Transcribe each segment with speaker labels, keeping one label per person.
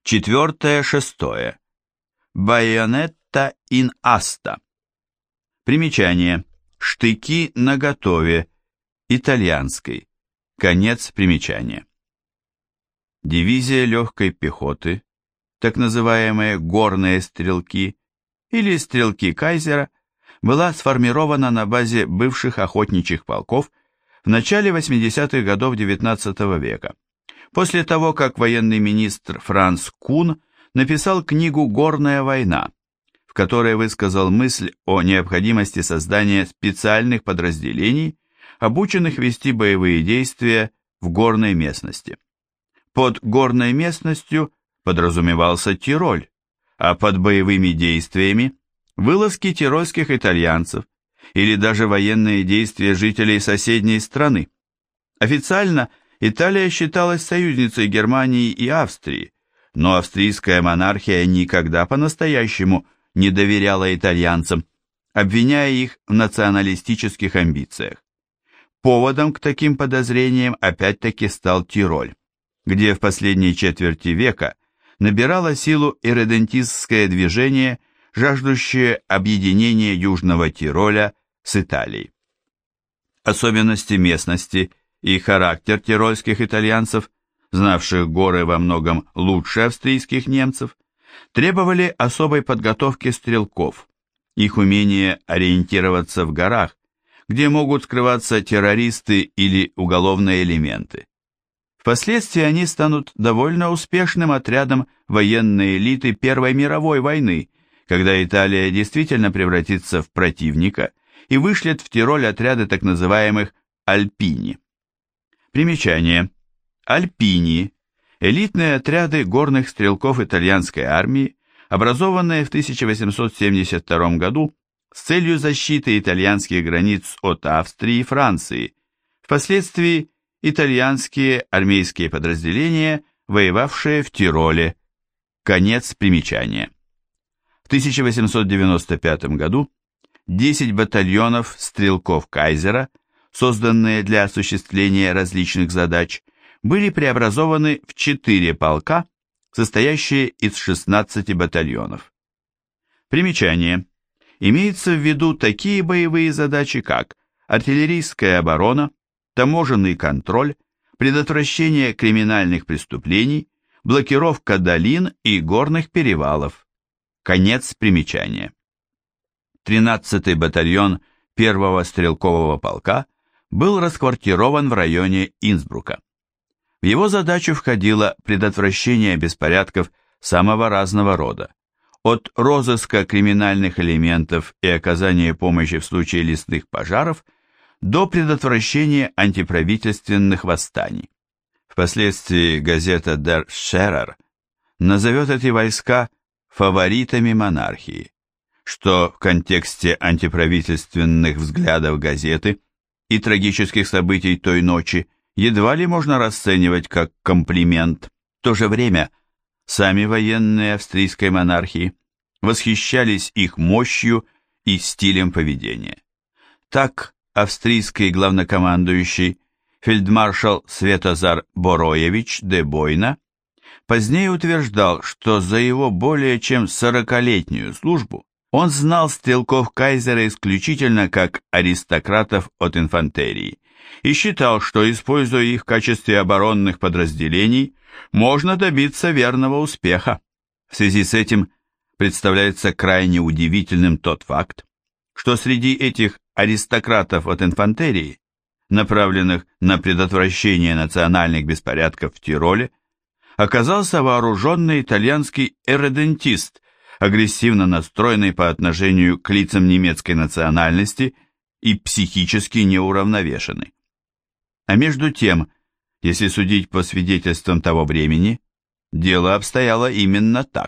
Speaker 1: 4-6. Байонетта ин аста. Примечание. Штыки наготове. Итальянской. Конец примечания. Дивизия легкой пехоты, так называемые горные стрелки или стрелки Кайзера, была сформирована на базе бывших охотничьих полков в начале 80-х годов XIX века, после того, как военный министр Франц Кун написал книгу «Горная война», в которой высказал мысль о необходимости создания специальных подразделений, обученных вести боевые действия в горной местности. Под горной местностью подразумевался Тироль, а под боевыми действиями – вылазки тирольских итальянцев или даже военные действия жителей соседней страны. Официально Италия считалась союзницей Германии и Австрии, но австрийская монархия никогда по-настоящему не доверяла итальянцам, обвиняя их в националистических амбициях. Поводом к таким подозрениям опять-таки стал Тироль, где в последней четверти века набирало силу ирредентистское движение, жаждущее объединения Южного Тироля с Италией. Особенности местности и характер тирольских итальянцев, знавших горы во многом лучше австрийских немцев, требовали особой подготовки стрелков, их умение ориентироваться в горах, где могут скрываться террористы или уголовные элементы. Впоследствии они станут довольно успешным отрядом военной элиты Первой мировой войны, когда Италия действительно превратится в противника и вышлет в Тироль отряды так называемых «Альпини». Примечание. «Альпини» – элитные отряды горных стрелков итальянской армии, образованные в 1872 году с целью защиты итальянских границ от Австрии и Франции, впоследствии итальянские армейские подразделения, воевавшие в Тироле. Конец примечания. В 1895 году 10 батальонов стрелков Кайзера, созданные для осуществления различных задач, были преобразованы в 4 полка, состоящие из 16 батальонов. Примечание. Имеется в виду такие боевые задачи, как артиллерийская оборона, таможенный контроль, предотвращение криминальных преступлений, блокировка долин и горных перевалов. Конец примечания. 13-й батальон 1-го стрелкового полка был расквартирован в районе Инсбрука. В его задачу входило предотвращение беспорядков самого разного рода, от розыска криминальных элементов и оказания помощи в случае лесных пожаров до предотвращения антиправительственных восстаний. Впоследствии газета Der Scherer назовет эти войска фаворитами монархии, что в контексте антиправительственных взглядов газеты и трагических событий той ночи едва ли можно расценивать как комплимент. В то же время сами военные австрийской монархии восхищались их мощью и стилем поведения. Так, австрийский главнокомандующий фельдмаршал Светозар Бороевич де Бойна позднее утверждал, что за его более чем 40-летнюю службу он знал стрелков Кайзера исключительно как аристократов от инфантерии и считал, что, используя их в качестве оборонных подразделений, можно добиться верного успеха. В связи с этим представляется крайне удивительным тот факт, что среди этих аристократов от инфантерии, направленных на предотвращение национальных беспорядков в Тироле, оказался вооруженный итальянский ирредентист, агрессивно настроенный по отношению к лицам немецкой национальности и психически неуравновешенный. А между тем, если судить по свидетельствам того времени, дело обстояло именно так.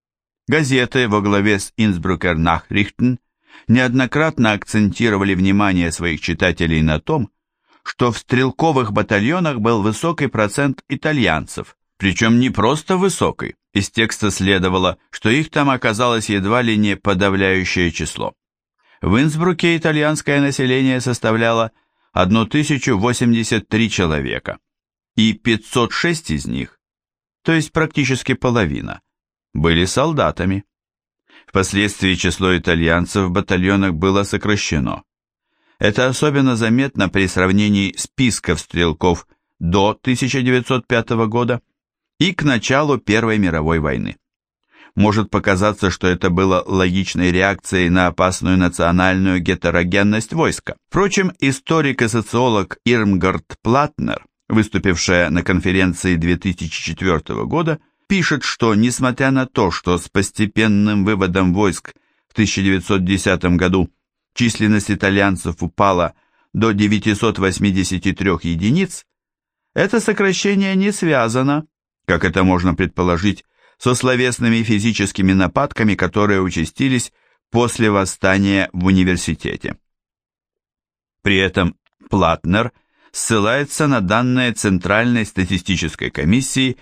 Speaker 1: Газеты во главе с Innsbrucker Nachrichten неоднократно акцентировали внимание своих читателей на том, что в стрелковых батальонах был высокий процент итальянцев, причем не просто высокий. Из текста следовало, что их там оказалось едва ли не подавляющее число. В Инсбруке итальянское население составляло 1083 человека, и 506 из них, то есть практически половина, были солдатами. Впоследствии число итальянцев в батальонах было сокращено. Это особенно заметно при сравнении списков стрелков до 1905 года и к началу Первой мировой войны. Может показаться, что это было логичной реакцией на опасную национальную гетерогенность войска. Впрочем, историк и социолог Ирмгард Платнер, выступившая на конференции 2004 года, пишет, что несмотря на то, что с постепенным выводом войск в 1910 году численность итальянцев упала до 983 единиц, это сокращение не связано, как это можно предположить, со словесными и физическими нападками, которые участились после восстания в университете. При этом Платнер ссылается на данные Центральной статистической комиссии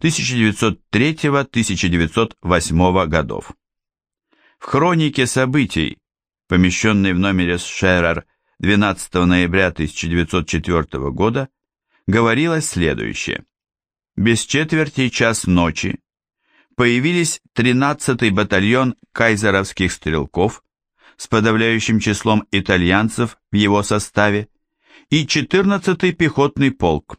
Speaker 1: 1903-1908 годов. В хронике событий, помещенной в номере Шерер 12 ноября 1904 года, говорилось следующее. Без четверти час ночи появились 13-й батальон кайзеровских стрелков с подавляющим числом итальянцев в его составе и 14-й пехотный полк.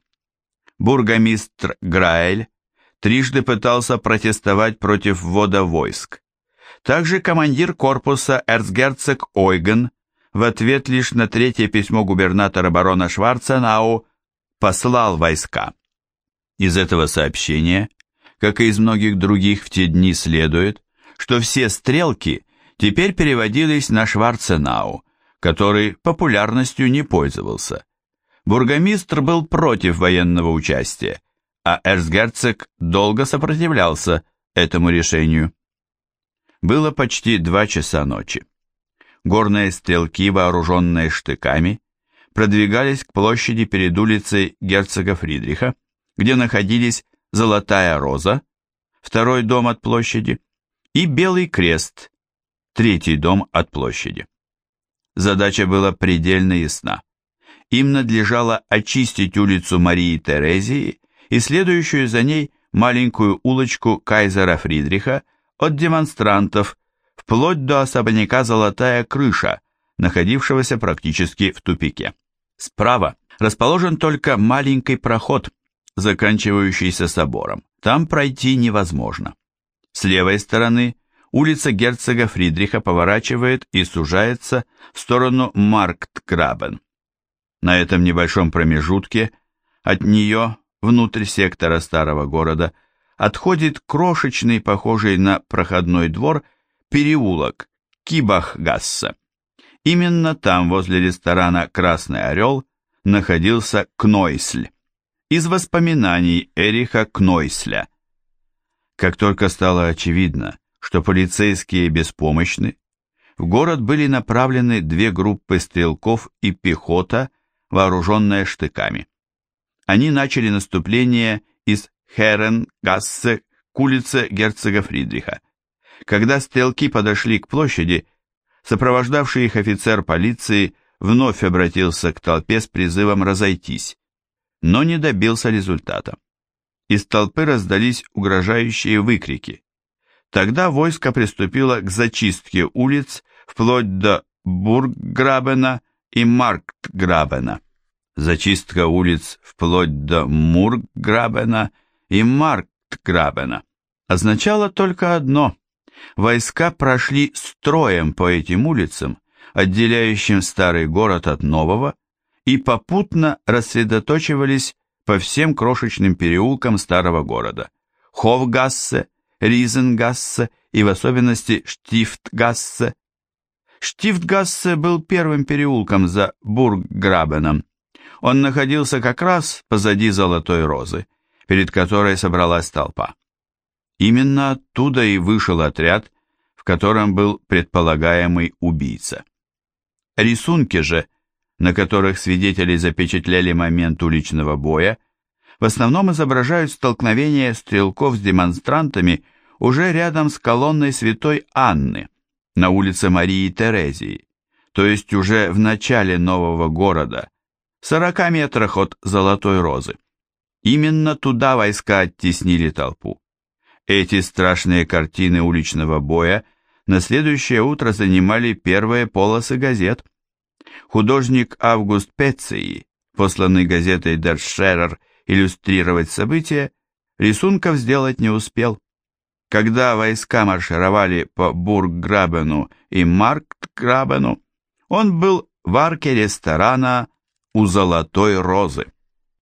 Speaker 1: Бургомистр Граэль трижды пытался протестовать против ввода войск. Также командир корпуса эрцгерцог Ойген в ответ лишь на третье письмо губернатора барона Шварценау послал войска. Из этого сообщения, как и из многих других в те дни, следует, что все стрелки теперь переводились на Шварценау, который популярностью не пользовался. Бургомистр был против военного участия, а эрцгерцог долго сопротивлялся этому решению. Было почти 2 часа ночи. Горные стрелки, вооруженные штыками, продвигались к площади перед улицей герцога Фридриха, где находились Золотая Роза, второй дом от площади, и Белый Крест, третий дом от площади. Задача была предельно ясна. Им надлежало очистить улицу Марии Терезии и следующую за ней маленькую улочку Кайзера Фридриха от демонстрантов, вплоть до особняка Золотая Крыша, находившегося практически в тупике. Справа расположен только маленький проход, заканчивающийся собором. Там пройти невозможно. С левой стороны улица герцога Фридриха поворачивает и сужается в сторону Марктграбен. На этом небольшом промежутке от нее, внутрь сектора старого города, отходит крошечный, похожий на проходной двор, переулок Кибахгассе. Именно там, возле ресторана «Красный орел», находился Кнойсль. Из воспоминаний Эриха Кнойсля. Как только стало очевидно, что полицейские беспомощны, в город были направлены 2 группы стрелков и пехота, вооруженная штыками. Они начали наступление из Херенгассе к улице герцога Фридриха. Когда стрелки подошли к площади, сопровождавший их офицер полиции вновь обратился к толпе с призывом разойтись, но не добился результата. Из толпы раздались угрожающие выкрики. Тогда войско приступило к зачистке улиц вплоть до Бургграбена и Марктграбена. Зачистка улиц вплоть до Мургграбена и Марктграбена означало только одно: войска прошли строем по этим улицам, отделяющим старый город от нового, и попутно рассредоточивались по всем крошечным переулкам старого города: Хофгассе, Ризенгассе и в особенности Штифтгассе. Штифтгассе был первым переулком за Бургграбеном. Он находился как раз позади Золотой Розы, перед которой собралась толпа. Именно оттуда и вышел отряд, в котором был предполагаемый убийца. Рисунки же, на которых свидетели запечатлели момент уличного боя, в основном изображают столкновение стрелков с демонстрантами уже рядом с колонной Святой Анны на улице Марии Терезии, то есть уже в начале нового города, в 40 метрах от Золотой Розы. Именно туда войска оттеснили толпу. Эти страшные картины уличного боя на следующее утро занимали первые полосы газет. Художник Август Пецций, посланный газетой Der Scherer иллюстрировать события, рисунков сделать не успел. Когда войска маршировали по Бургграбену и Марктграбену, он был в арке ресторана у Золотой Розы.